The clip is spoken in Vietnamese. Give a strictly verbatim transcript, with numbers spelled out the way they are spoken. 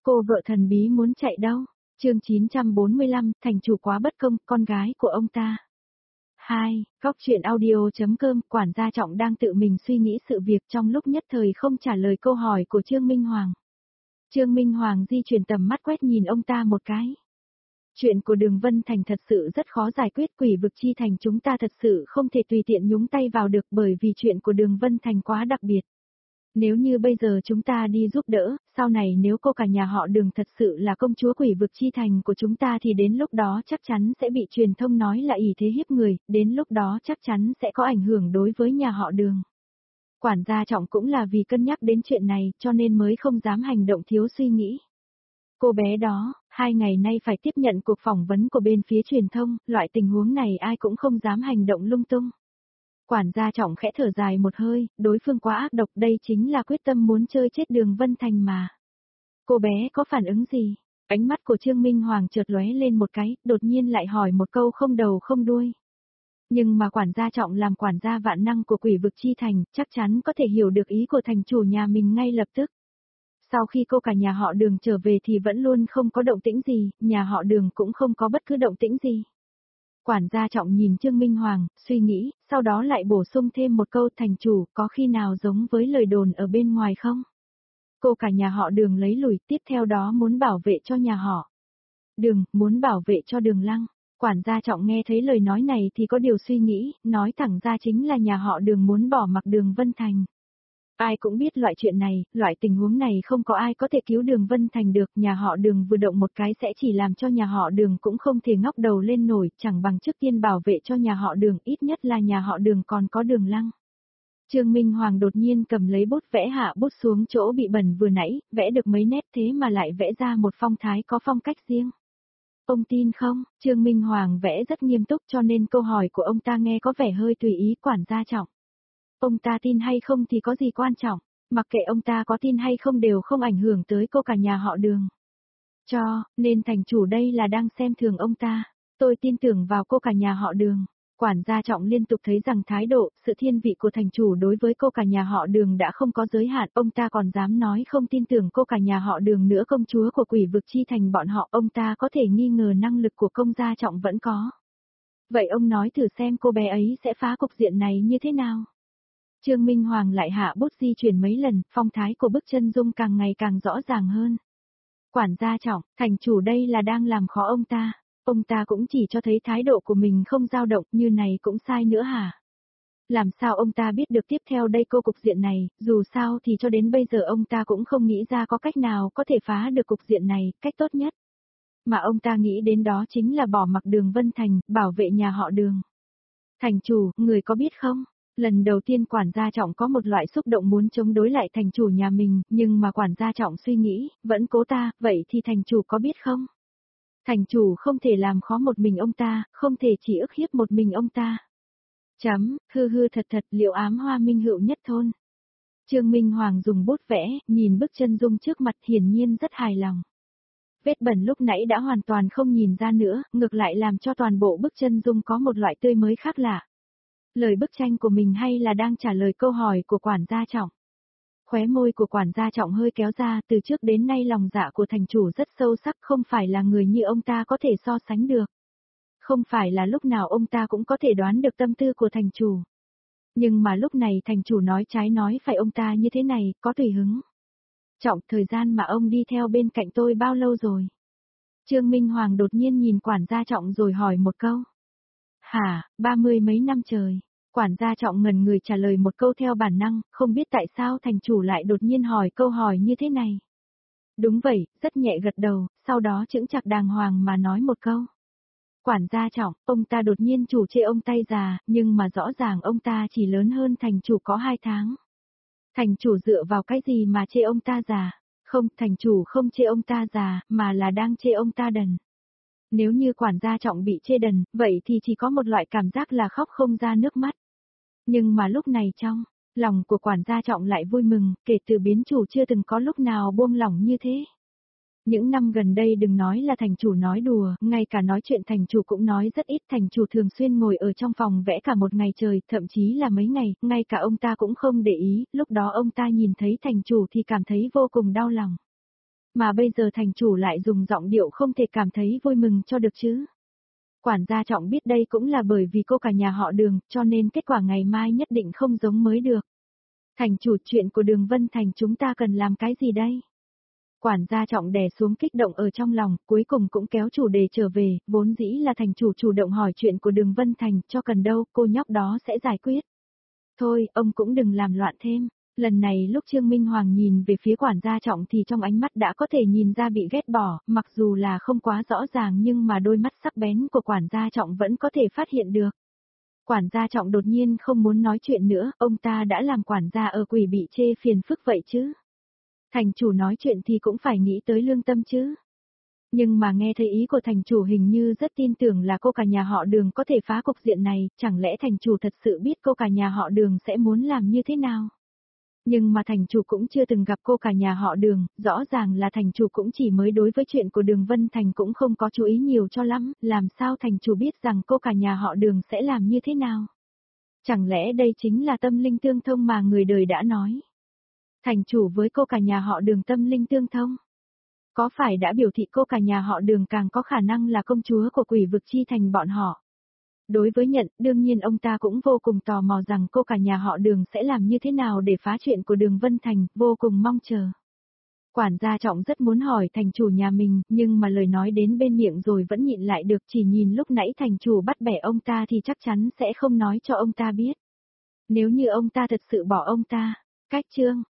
Cô vợ thần bí muốn chạy đâu? Chương chín trăm bốn mươi lăm, thành chủ quá bất công, con gái của ông ta. hai. Góc truyện audio.com, quản gia Trọng đang tự mình suy nghĩ sự việc trong lúc nhất thời không trả lời câu hỏi của Trương Minh Hoàng. Trương Minh Hoàng di chuyển tầm mắt quét nhìn ông ta một cái. Chuyện của Đường Vân Thành thật sự rất khó giải quyết, quỷ vực chi thành chúng ta thật sự không thể tùy tiện nhúng tay vào được bởi vì chuyện của Đường Vân Thành quá đặc biệt. Nếu như bây giờ chúng ta đi giúp đỡ, sau này nếu cô cả nhà họ Đường thật sự là công chúa quỷ vực chi thành của chúng ta thì đến lúc đó chắc chắn sẽ bị truyền thông nói là ỷ thế hiếp người, đến lúc đó chắc chắn sẽ có ảnh hưởng đối với nhà họ Đường. Quản gia Trọng cũng là vì cân nhắc đến chuyện này cho nên mới không dám hành động thiếu suy nghĩ. Cô bé đó, hai ngày nay phải tiếp nhận cuộc phỏng vấn của bên phía truyền thông, loại tình huống này ai cũng không dám hành động lung tung. Quản gia Trọng khẽ thở dài một hơi, đối phương quá ác độc, đây chính là quyết tâm muốn chơi chết Đường Vân Thành mà. Cô bé có phản ứng gì? Ánh mắt của Trương Minh Hoàng chợt lóe lên một cái, đột nhiên lại hỏi một câu không đầu không đuôi. Nhưng mà quản gia Trọng làm quản gia vạn năng của quỷ vực chi thành, chắc chắn có thể hiểu được ý của thành chủ nhà mình ngay lập tức. Sau khi cô cả nhà họ Đường trở về thì vẫn luôn không có động tĩnh gì, nhà họ Đường cũng không có bất cứ động tĩnh gì. Quản gia Trọng nhìn Trương Minh Hoàng, suy nghĩ, sau đó lại bổ sung thêm một câu, thành chủ, có khi nào giống với lời đồn ở bên ngoài không? Cô cả nhà họ Đường lấy lùi, tiếp theo đó muốn bảo vệ cho nhà họ Đường, muốn bảo vệ cho Đường Lăng. Quản gia Trọng nghe thấy lời nói này thì có điều suy nghĩ, nói thẳng ra chính là nhà họ Đường muốn bỏ mặc Đường Vân Thành. Ai cũng biết loại chuyện này, loại tình huống này không có ai có thể cứu Đường Vân Thành được, nhà họ Đường vừa động một cái sẽ chỉ làm cho nhà họ Đường cũng không thể ngóc đầu lên nổi, chẳng bằng trước tiên bảo vệ cho nhà họ Đường, ít nhất là nhà họ Đường còn có Đường Lăng. Trương Minh Hoàng đột nhiên cầm lấy bút vẽ hạ bút xuống chỗ bị bẩn vừa nãy, vẽ được mấy nét thế mà lại vẽ ra một phong thái có phong cách riêng. Ông tin không? Trương Minh Hoàng vẽ rất nghiêm túc cho nên câu hỏi của ông ta nghe có vẻ hơi tùy ý. Quản gia Trọng. Ông ta tin hay không thì có gì quan trọng, mặc kệ ông ta có tin hay không đều không ảnh hưởng tới cô cả nhà họ Đường. Cho, nên thành chủ đây là đang xem thường ông ta, tôi tin tưởng vào cô cả nhà họ Đường. Quản gia Trọng liên tục thấy rằng thái độ, sự thiên vị của thành chủ đối với cô cả nhà họ Đường đã không có giới hạn, ông ta còn dám nói không tin tưởng cô cả nhà họ Đường nữa, công chúa của quỷ vực chi thành bọn họ, ông ta có thể nghi ngờ năng lực của công gia Trọng vẫn có. Vậy ông nói thử xem cô bé ấy sẽ phá cục diện này như thế nào? Trương Minh Hoàng lại hạ bút di chuyển mấy lần, phong thái của bức chân dung càng ngày càng rõ ràng hơn. Quản gia Trọng, thành chủ đây là đang làm khó ông ta, ông ta cũng chỉ cho thấy thái độ của mình không dao động, như này cũng sai nữa hả? Làm sao ông ta biết được tiếp theo đây cô cục diện này, dù sao thì cho đến bây giờ ông ta cũng không nghĩ ra có cách nào có thể phá được cục diện này, cách tốt nhất. Mà ông ta nghĩ đến đó chính là bỏ mặc Đường Vân Thành, bảo vệ nhà họ Đường. Thành chủ, người có biết không? Lần đầu tiên quản gia Trọng có một loại xúc động muốn chống đối lại thành chủ nhà mình, nhưng mà quản gia Trọng suy nghĩ, vẫn cố ta, vậy thì thành chủ có biết không? Thành chủ không thể làm khó một mình ông ta, không thể chỉ ức hiếp một mình ông ta. Chấm, hư hư thật thật, liệu ám hoa minh hữu nhất thôn. Trương Minh Hoàng dùng bút vẽ, nhìn bức chân dung trước mặt hiển nhiên rất hài lòng. Vết bẩn lúc nãy đã hoàn toàn không nhìn ra nữa, ngược lại làm cho toàn bộ bức chân dung có một loại tươi mới khác lạ. Lời bức tranh của mình hay là đang trả lời câu hỏi của quản gia Trọng? Khóe môi của quản gia Trọng hơi kéo ra, từ trước đến nay lòng dạ của thành chủ rất sâu sắc, không phải là người như ông ta có thể so sánh được. Không phải là lúc nào ông ta cũng có thể đoán được tâm tư của thành chủ. Nhưng mà lúc này thành chủ nói trái nói phải, ông ta như thế này, có tùy hứng. Trọng, thời gian mà ông đi theo bên cạnh tôi bao lâu rồi? Trương Minh Hoàng đột nhiên nhìn quản gia Trọng rồi hỏi một câu. Hả, ba mươi mấy năm trời. Quản gia Trọng ngần người trả lời một câu theo bản năng, không biết tại sao thành chủ lại đột nhiên hỏi câu hỏi như thế này. Đúng vậy, rất nhẹ gật đầu, sau đó chững chạc đàng hoàng mà nói một câu. Quản gia Trọng, ông ta đột nhiên chủ chê ông tay già, nhưng mà rõ ràng ông ta chỉ lớn hơn thành chủ có hai tháng. Thành chủ dựa vào cái gì mà chê ông ta già? Không, thành chủ không chê ông ta già, mà là đang chê ông ta đần. Nếu như quản gia Trọng bị chê đần, vậy thì chỉ có một loại cảm giác là khóc không ra nước mắt. Nhưng mà lúc này trong lòng của quản gia Trọng lại vui mừng, kể từ biến chủ chưa từng có lúc nào buông lỏng như thế. Những năm gần đây đừng nói là thành chủ nói đùa, ngay cả nói chuyện thành chủ cũng nói rất ít, thành chủ thường xuyên ngồi ở trong phòng vẽ cả một ngày trời, thậm chí là mấy ngày, ngay cả ông ta cũng không để ý, lúc đó ông ta nhìn thấy thành chủ thì cảm thấy vô cùng đau lòng. Mà bây giờ thành chủ lại dùng giọng điệu không thể cảm thấy vui mừng cho được chứ. Quản gia Trọng biết đây cũng là bởi vì cô cả nhà họ Đường, cho nên kết quả ngày mai nhất định không giống mới được. Thành chủ, chuyện của Đường Vân Thành chúng ta cần làm cái gì đây? Quản gia Trọng đè xuống kích động ở trong lòng, cuối cùng cũng kéo chủ đề trở về, vốn dĩ là thành chủ chủ động hỏi chuyện của Đường Vân Thành, cho cần đâu, cô nhóc đó sẽ giải quyết. Thôi, ông cũng đừng làm loạn thêm. Lần này lúc Trương Minh Hoàng nhìn về phía quản gia Trọng thì trong ánh mắt đã có thể nhìn ra bị ghét bỏ, mặc dù là không quá rõ ràng nhưng mà đôi mắt sắc bén của quản gia Trọng vẫn có thể phát hiện được. Quản gia Trọng đột nhiên không muốn nói chuyện nữa, ông ta đã làm quản gia ở Quỷ bị chê phiền phức vậy chứ. Thành chủ nói chuyện thì cũng phải nghĩ tới lương tâm chứ. Nhưng mà nghe thấy ý của thành chủ hình như rất tin tưởng là cô cả nhà họ Đường có thể phá cục diện này, chẳng lẽ thành chủ thật sự biết cô cả nhà họ Đường sẽ muốn làm như thế nào? Nhưng mà thành chủ cũng chưa từng gặp cô cả nhà họ Đường, rõ ràng là thành chủ cũng chỉ mới đối với chuyện của Đường Vân Thành cũng không có chú ý nhiều cho lắm, làm sao thành chủ biết rằng cô cả nhà họ Đường sẽ làm như thế nào? Chẳng lẽ đây chính là tâm linh tương thông mà người đời đã nói? Thành chủ với cô cả nhà họ Đường tâm linh tương thông? Có phải đã biểu thị cô cả nhà họ Đường càng có khả năng là công chúa của Quỷ vực chi thành bọn họ? Đối với Nhận, đương nhiên ông ta cũng vô cùng tò mò rằng cô cả nhà họ Đường sẽ làm như thế nào để phá chuyện của Đường Vân Thành, vô cùng mong chờ. Quản gia Trọng rất muốn hỏi thành chủ nhà mình, nhưng mà lời nói đến bên miệng rồi vẫn nhịn lại được, chỉ nhìn lúc nãy thành chủ bắt bẻ ông ta thì chắc chắn sẽ không nói cho ông ta biết. Nếu như ông ta thật sự bỏ ông ta, cách chương.